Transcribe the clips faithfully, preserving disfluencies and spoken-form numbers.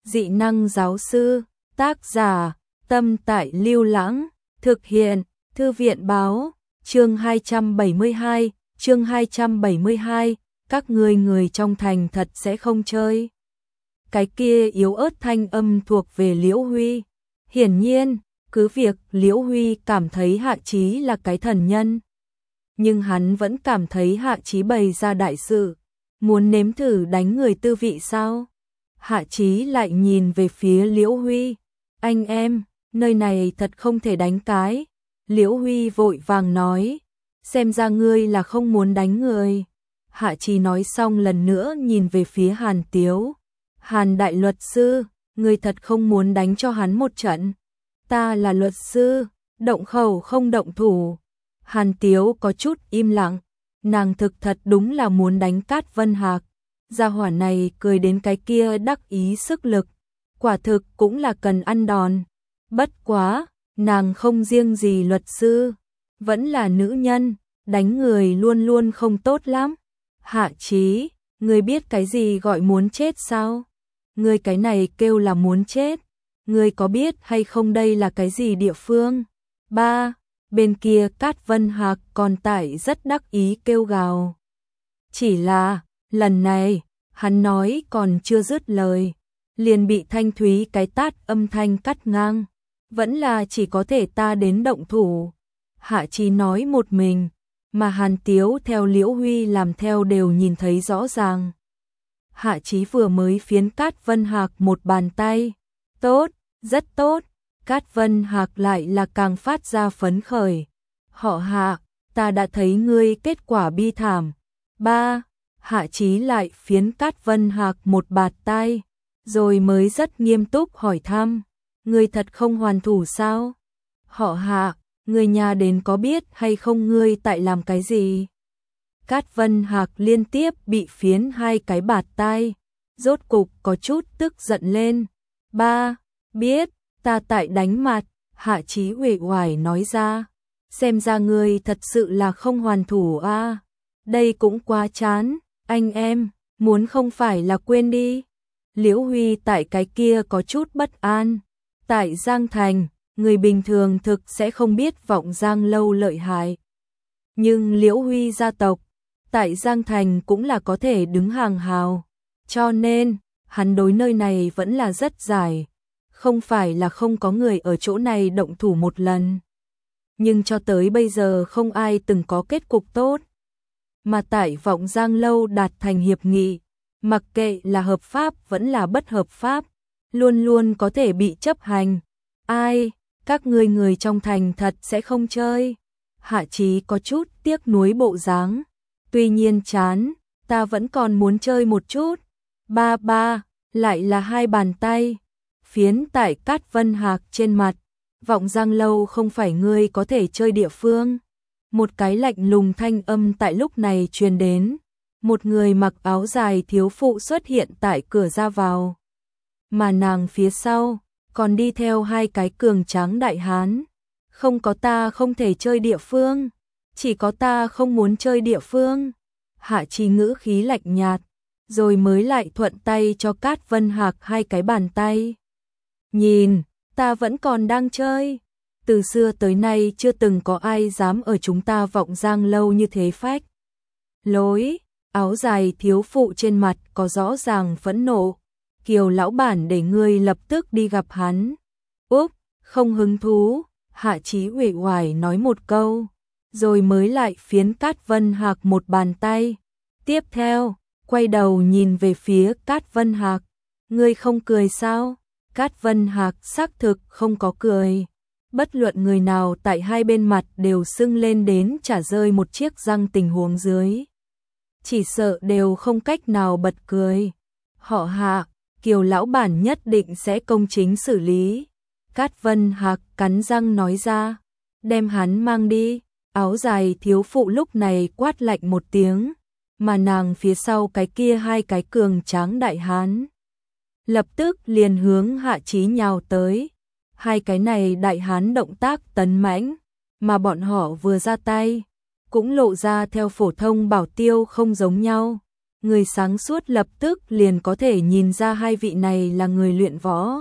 dị năng giáo sư, tác giả, Tâm Tại Lưu Lãng, thực hiện, Thư viện báo, chương hai trăm bảy mươi hai, chương hai trăm bảy mươi hai, các ngươi người trong thành thật sẽ không chơi. Cái kia yếu ớt thanh âm thuộc về Liễu Huy. Hiển nhiên, cứ việc Liễu Huy cảm thấy Hạ Chí là cái thần nhân, nhưng hắn vẫn cảm thấy Hạ Chí bày ra đại sự, muốn nếm thử đánh người tư vị sao? Hạ Chí lại nhìn về phía Liễu Huy, anh em, nơi này thật không thể đánh cái. Liễu Huy vội vàng nói, xem ra ngươi là không muốn đánh người. Hạ Chí nói xong lần nữa nhìn về phía Hàn Tiếu. Hàn đại luật sư, ngươi thật không muốn đánh cho hắn một trận? Ta là luật sư, động khẩu không động thủ. Hàn Tiếu có chút im lặng, nàng thực thật đúng là muốn đánh Cát Vân Hạc. Gia hỏa này cười đến cái kia đắc ý sức lực, quả thực cũng là cần ăn đòn. Bất quá, nàng không riêng gì luật sư, vẫn là nữ nhân, đánh người luôn luôn không tốt lắm. Hạ Chí, ngươi biết cái gì gọi muốn chết sao? Ngươi cái này kêu là muốn chết. Ngươi có biết hay không đây là cái gì địa phương? Ba, bên kia Cát Vân Hạc còn tại rất đắc ý kêu gào. Chỉ là, lần này, hắn nói còn chưa dứt lời, liền bị Thanh Thúy cái tát âm thanh cắt ngang. Vẫn là chỉ có thể ta đến động thủ. Hạ Chí nói một mình, mà Hàn Tiếu theo Liễu Huy làm theo đều nhìn thấy rõ ràng. Hạ Chí vừa mới phiến Cát Vân Hạc một bàn tay. Tốt, rất tốt. Cát Vân Hạc lại là càng phát ra phấn khởi. Họ Hạ, ta đã thấy ngươi kết quả bi thảm. Ba, Hạ Chí lại phiến Cát Vân Hạc một bạt tay, rồi mới rất nghiêm túc hỏi thăm. Ngươi thật không hoàn thủ sao? Họ Hạ, người nhà đến có biết hay không ngươi tại làm cái gì? Cát Vân Hạc liên tiếp bị phiến hai cái bạt tai, rốt cục có chút tức giận lên. Ba, biết, ta tại đánh mặt. Hạ Chí uể oải nói ra. Xem ra ngươi thật sự là không hoàn thủ a. À. Đây cũng quá chán, anh em, muốn không phải là quên đi. Liễu Huy tại cái kia có chút bất an. Tại Giang Thành, người bình thường thực sẽ không biết Vọng Giang Lâu lợi hại. Nhưng Liễu Huy gia tộc, tại Giang Thành cũng là có thể đứng hàng hào. Cho nên, hắn đối nơi này vẫn là rất giải. Không phải là không có người ở chỗ này động thủ một lần. Nhưng cho tới bây giờ không ai từng có kết cục tốt. Mà tại Vọng Giang Lâu đạt thành hiệp nghị, mặc kệ là hợp pháp vẫn là bất hợp pháp, luôn luôn có thể bị chấp hành. Ai, các ngươi người trong thành thật sẽ không chơi. Hạ Chí có chút tiếc nuối bộ dáng. Tuy nhiên chán, ta vẫn còn muốn chơi một chút. Ba ba, lại là hai bàn tay. Phiến tại Cát Vân Hạc trên mặt. Vọng Giang Lâu không phải ngươi có thể chơi địa phương. Một cái lạnh lùng thanh âm tại lúc này truyền đến. Một người mặc áo dài thiếu phụ xuất hiện tại cửa ra vào. Mà nàng phía sau, còn đi theo hai cái cường tráng đại hán. Không có ta không thể chơi địa phương. Chỉ có ta không muốn chơi địa phương. Hạ Chí ngữ khí lạnh nhạt, rồi mới lại thuận tay cho Cát Vân Hạc hai cái bàn tay. Nhìn, ta vẫn còn đang chơi. Từ xưa tới nay chưa từng có ai dám ở chúng ta Vọng Giang Lâu như thế phách. Lối, áo dài thiếu phụ trên mặt có rõ ràng phẫn nộ. Kiều lão bản để ngươi lập tức đi gặp hắn. Úp, không hứng thú. Hạ Chí uể oải nói một câu, rồi mới lại phiến Cát Vân Hạc một bàn tay. Tiếp theo, quay đầu nhìn về phía Cát Vân Hạc. Ngươi không cười sao? Cát Vân Hạc xác thực không có cười. Bất luận người nào tại hai bên mặt đều sưng lên đến chả rơi một chiếc răng tình huống dưới. Chỉ sợ đều không cách nào bật cười. Họ Hạ, Kiều lão bản nhất định sẽ công chính xử lý. Cát Vân Hạc cắn răng nói ra. Đem hắn mang đi. Áo dài thiếu phụ lúc này quát lạnh một tiếng. Mà nàng phía sau cái kia hai cái cường tráng đại hán lập tức liền hướng Hạ Chí nhào tới. Hai cái này đại hán động tác tấn mãnh, mà bọn họ vừa ra tay, cũng lộ ra theo phổ thông bảo tiêu không giống nhau. người sáng suốt lập tức liền có thể nhìn ra hai vị này là người luyện võ.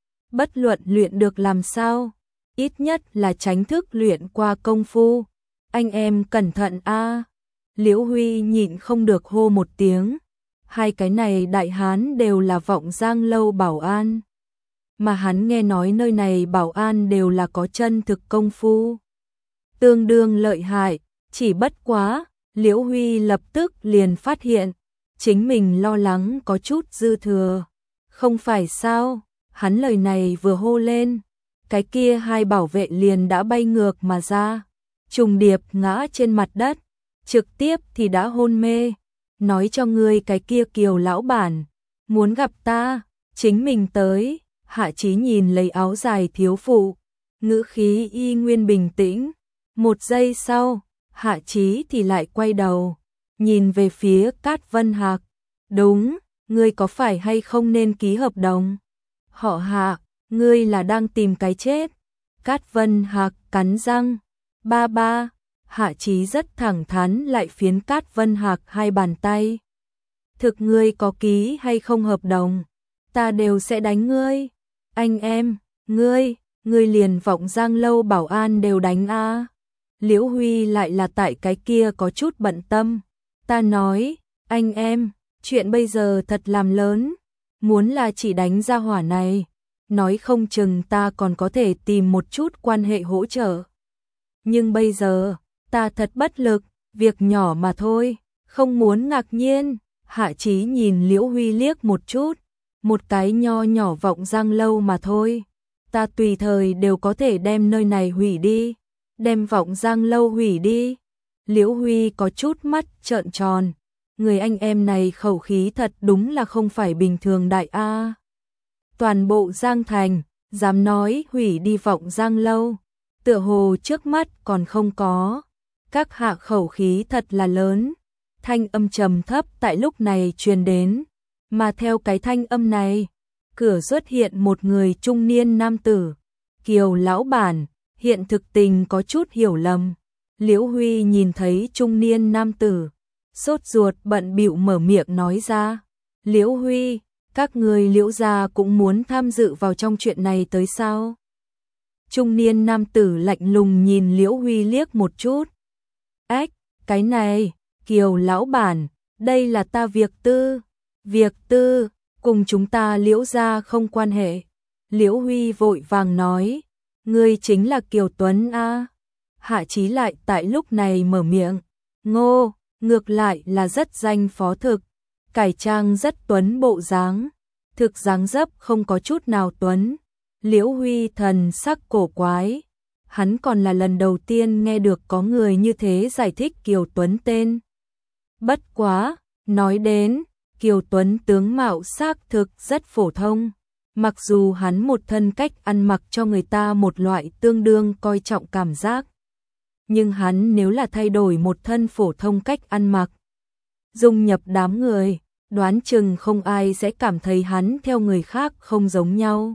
Bất luận luyện được làm sao, ít nhất là tránh thức luyện qua công phu. Anh em cẩn thận a. Liễu Huy nhịn không được hô một tiếng. Hai cái này đại hán đều là Vọng Giang lâu bảo an. Mà hắn nghe nói nơi này bảo an đều là có chân thực công phu. Tương đương lợi hại, chỉ bất quá, Liễu Huy lập tức liền phát hiện, chính mình lo lắng có chút dư thừa. Không phải sao, hắn lời này vừa hô lên, cái kia hai bảo vệ liền đã bay ngược mà ra, trùng điệp ngã trên mặt đất, trực tiếp thì đã hôn mê. Nói cho ngươi cái kia Kiều lão bản, muốn gặp ta, chính mình tới. Hạ Chí nhìn lấy áo dài thiếu phụ, ngữ khí y nguyên bình tĩnh. Một giây sau, Hạ Chí thì lại quay đầu, nhìn về phía Cát Vân Hạc. Đúng, ngươi có phải hay không nên ký hợp đồng? Họ Hạ, ngươi là đang tìm cái chết. Cát Vân Hạc cắn răng. Ba ba, Hạ Chí rất thẳng thắn lại phiến Cát Vân Hạc hai bàn tay. Thực ngươi có ký hay không hợp đồng, ta đều sẽ đánh ngươi. Anh em, ngươi, ngươi liền Vọng Giang lâu bảo an đều đánh a. Liễu Huy lại là tại cái kia có chút bận tâm. Ta nói, anh em, chuyện bây giờ thật làm lớn, muốn là chỉ đánh ra hỏa này, nói không chừng ta còn có thể tìm một chút quan hệ hỗ trợ. Nhưng bây giờ, ta thật bất lực, việc nhỏ mà thôi, không muốn ngạc nhiên. Hạ Chí nhìn Liễu Huy liếc một chút, một cái nho nhỏ Vọng Giang lâu mà thôi, ta tùy thời đều có thể đem nơi này hủy đi, đem Vọng Giang lâu hủy đi. Liễu Huy có chút mắt trợn tròn, người anh em này khẩu khí thật đúng là không phải bình thường đại a. Toàn bộ Giang Thành, dám nói hủy đi Vọng Giang lâu, tựa hồ trước mắt còn không có. Các hạ khẩu khí thật là lớn. Thanh âm trầm thấp tại lúc này truyền đến, mà theo cái thanh âm này, cửa xuất hiện một người trung niên nam tử. Kiều lão bản, hiện thực tình có chút hiểu lầm. Liễu Huy nhìn thấy trung niên nam tử, sốt ruột bận bịu mở miệng nói ra. Liễu Huy, các người Liễu gia cũng muốn tham dự vào trong chuyện này tới sao? Trung niên nam tử lạnh lùng nhìn Liễu Huy liếc một chút. Ách, cái này, Kiều lão bản, đây là ta việc tư. Việc tư, cùng chúng ta Liễu gia không quan hệ. Liễu Huy vội vàng nói, ngươi chính là Kiều Tuấn a. Hạ Chí lại tại lúc này mở miệng, ngô, ngược lại là rất danh phó thực, cải trang rất tuấn bộ dáng, thực dáng dấp không có chút nào tuấn. Liễu Huy thần sắc cổ quái, hắn còn là lần đầu tiên nghe được có người như thế giải thích Kiều Tuấn tên. Bất quá, nói đến, Kiều Tuấn tướng mạo xác thực rất phổ thông, mặc dù hắn một thân cách ăn mặc cho người ta một loại tương đương coi trọng cảm giác. Nhưng hắn nếu là thay đổi một thân phổ thông cách ăn mặc, dung nhập đám người, đoán chừng không ai sẽ cảm thấy hắn theo người khác không giống nhau.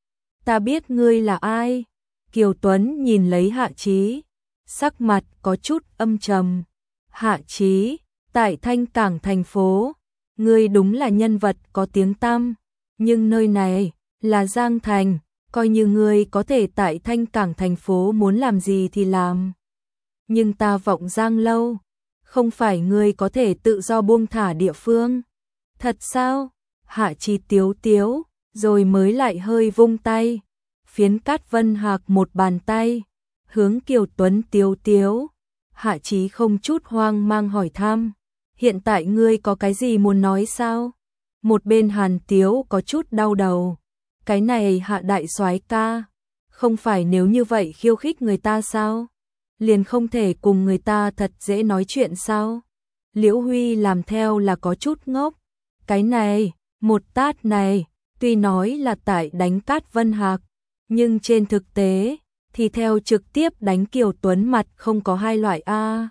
Ta biết ngươi là ai? Kiều Tuấn nhìn lấy Hạ Chí, sắc mặt có chút âm trầm. Hạ Chí, tại Thanh Cảng thành phố, ngươi đúng là nhân vật có tiếng tăm, nhưng nơi này là Giang Thành, coi như ngươi có thể tại Thanh Cảng thành phố muốn làm gì thì làm. Nhưng ta Vọng Giang lâu, không phải ngươi có thể tự do buông thả địa phương. Thật sao? Hạ Chí tiếu tiếu, rồi mới lại hơi vung tay, phiến Cát Vân Hạc một bàn tay, hướng Kiều Tuấn tiếu tiếu. Hạ Chí không chút hoang mang hỏi thăm, hiện tại ngươi có cái gì muốn nói sao? Một bên Hàn Tiếu có chút đau đầu, cái này Hạ đại soái ca, không phải nếu như vậy khiêu khích người ta sao? Liền không thể cùng người ta thật dễ nói chuyện sao? Liễu Huy làm theo là có chút ngốc, cái này, một tát này, tuy nói là tại đánh Cát Vân Hạc, nhưng trên thực tế, thì theo trực tiếp đánh Kiều Tuấn mặt không có hai loại a.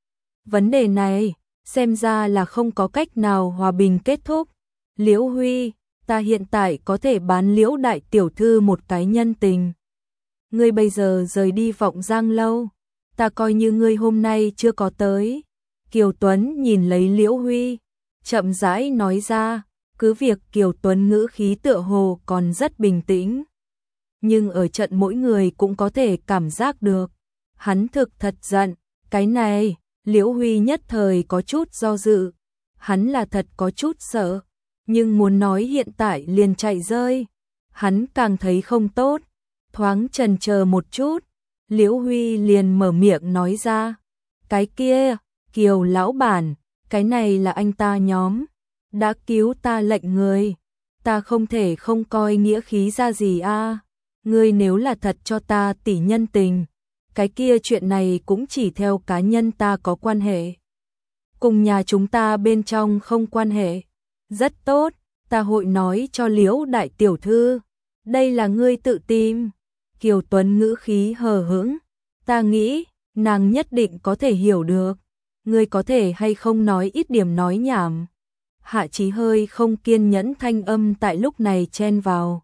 Vấn đề này, xem ra là không có cách nào hòa bình kết thúc. Liễu Huy, ta hiện tại có thể bán Liễu đại tiểu thư một cái nhân tình. Ngươi bây giờ rời đi Vọng Giang lâu, ta coi như ngươi hôm nay chưa có tới. Kiều Tuấn nhìn lấy Liễu Huy, chậm rãi nói ra, cứ việc Kiều Tuấn ngữ khí tựa hồ còn rất bình tĩnh. Nhưng ở trận mỗi người cũng có thể cảm giác được. Hắn thực thật giận, cái này, Liễu Huy nhất thời có chút do dự. Hắn là thật có chút sợ, nhưng muốn nói hiện tại liền chạy rơi. Hắn càng thấy không tốt, thoáng chần chờ một chút. Liễu Huy liền mở miệng nói ra, cái kia, Kiều lão bản, cái này là anh ta nhóm, đã cứu ta lệnh người, ta không thể không coi nghĩa khí ra gì a. Ngươi nếu là thật cho ta tỷ nhân tình, cái kia chuyện này cũng chỉ theo cá nhân ta có quan hệ. Cùng nhà chúng ta bên trong không quan hệ. Rất tốt, ta hội nói cho Liễu đại tiểu thư, đây là ngươi tự tìm. Kiều Tuấn ngữ khí hờ hững, ta nghĩ, nàng nhất định có thể hiểu được. Ngươi có thể hay không nói ít điểm nói nhảm. Hạ Chí hơi không kiên nhẫn thanh âm tại lúc này chen vào.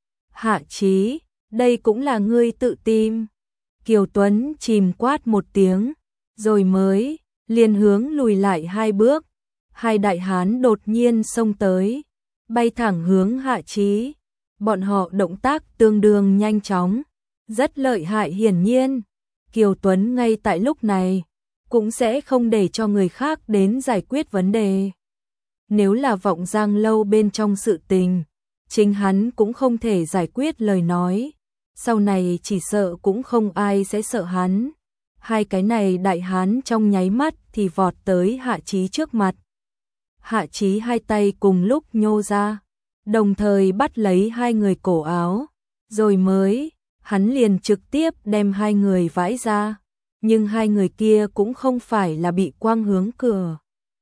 Hạ Chí, đây cũng là ngươi tự tìm. Kiều Tuấn chìm quát một tiếng, rồi mới liền hướng lùi lại hai bước. Hai đại hán đột nhiên xông tới, bay thẳng hướng Hạ Chí. Bọn họ động tác tương đương nhanh chóng, rất lợi hại hiển nhiên. Kiều Tuấn ngay tại lúc này cũng sẽ không để cho người khác đến giải quyết vấn đề. Nếu là Vọng Giang lâu bên trong sự tình, chính hắn cũng không thể giải quyết lời nói. Sau này chỉ sợ cũng không ai sẽ sợ hắn. Hai cái này đại hán trong nháy mắt thì vọt tới Hạ Chí trước mặt. Hạ Chí hai tay cùng lúc nhô ra, đồng thời bắt lấy hai người cổ áo, rồi mới, hắn liền trực tiếp đem hai người vãi ra. Nhưng hai người kia cũng không phải là bị quăng hướng cửa,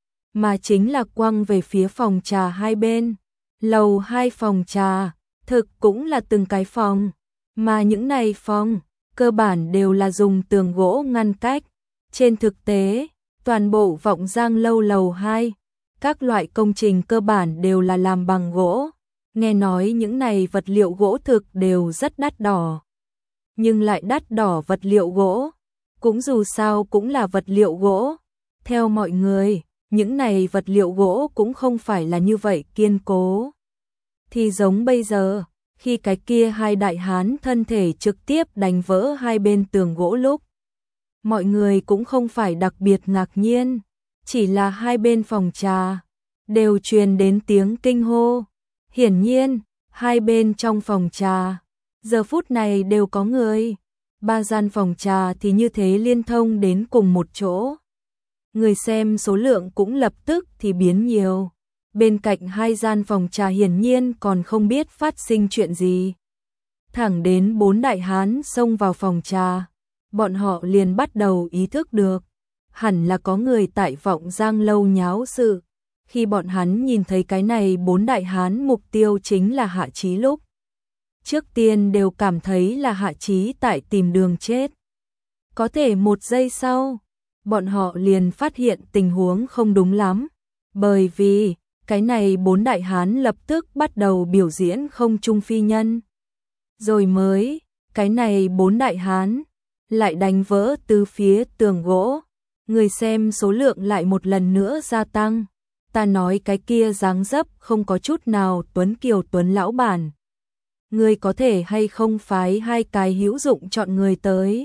mà chính là quăng về phía phòng trà hai bên. Lầu hai phòng trà, thực cũng là từng cái phòng, mà những này phòng, cơ bản đều là dùng tường gỗ ngăn cách. Trên thực tế, toàn bộ Vọng Giang lâu lầu hai, các loại công trình cơ bản đều là làm bằng gỗ. Nghe nói những này vật liệu gỗ thực đều rất đắt đỏ. Nhưng lại đắt đỏ vật liệu gỗ, cũng dù sao cũng là vật liệu gỗ. Theo mọi người, những này vật liệu gỗ cũng không phải là như vậy kiên cố. Thì giống bây giờ, khi cái kia hai đại hán thân thể trực tiếp đánh vỡ hai bên tường gỗ lúc, mọi người cũng không phải đặc biệt ngạc nhiên, chỉ là hai bên phòng trà đều truyền đến tiếng kinh hô. Hiển nhiên, hai bên trong phòng trà giờ phút này đều có người. Ba gian phòng trà thì như thế liên thông đến cùng một chỗ. Người xem số lượng cũng lập tức thì biến nhiều. Bên cạnh hai gian phòng trà hiển nhiên còn không biết phát sinh chuyện gì. Thẳng đến bốn đại hán xông vào phòng trà, bọn họ liền bắt đầu ý thức được, hẳn là có người tại Vọng Giang lâu nháo sự. Khi bọn hắn nhìn thấy cái này bốn đại hán mục tiêu chính là Hạ Chí lúc, trước tiên đều cảm thấy là Hạ Chí tại tìm đường chết. Có thể một giây sau, bọn họ liền phát hiện tình huống không đúng lắm, bởi vì cái này bốn đại hán lập tức bắt đầu biểu diễn không trung phi nhân. Rồi mới, cái này bốn đại hán lại đánh vỡ từ phía tường gỗ, người xem số lượng lại một lần nữa gia tăng. Ta nói cái kia dáng dấp không có chút nào Tuấn Kiều Tuấn lão bản. Ngươi có thể hay không phái hai cái hữu dụng chọn người tới.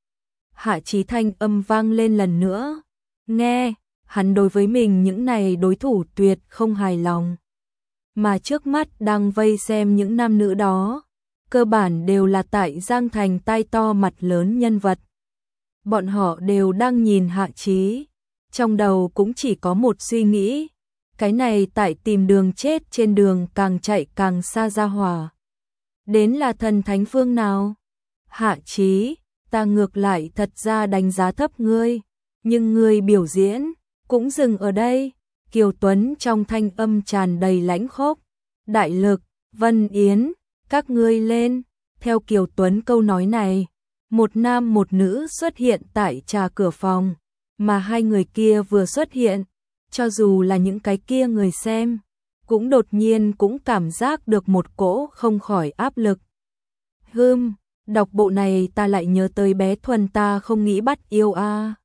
Hạ Chí thanh âm vang lên lần nữa. Nghe, hắn đối với mình những này đối thủ tuyệt không hài lòng. Mà trước mắt đang vây xem những nam nữ đó, cơ bản đều là tại Giang Thành tai to mặt lớn nhân vật. Bọn họ đều đang nhìn Hạ Chí, trong đầu cũng chỉ có một suy nghĩ. Cái này tại tìm đường chết trên đường càng chạy càng xa ra hỏa. Đến là thần thánh phương nào? Hạ Chí, ta ngược lại thật ra đánh giá thấp ngươi, nhưng ngươi biểu diễn cũng dừng ở đây. Kiều Tuấn trong thanh âm tràn đầy lãnh khốc. Đại Lực, Vân Yến, các ngươi lên. Theo Kiều Tuấn câu nói này, một nam một nữ xuất hiện tại trà cửa phòng, mà hai người kia vừa xuất hiện, cho dù là những cái kia người xem, cũng đột nhiên cũng cảm giác được một cỗ không khỏi áp lực. Hừm, đọc bộ này ta lại nhớ tới bé Thuần ta không nghĩ bắt yêu a. À.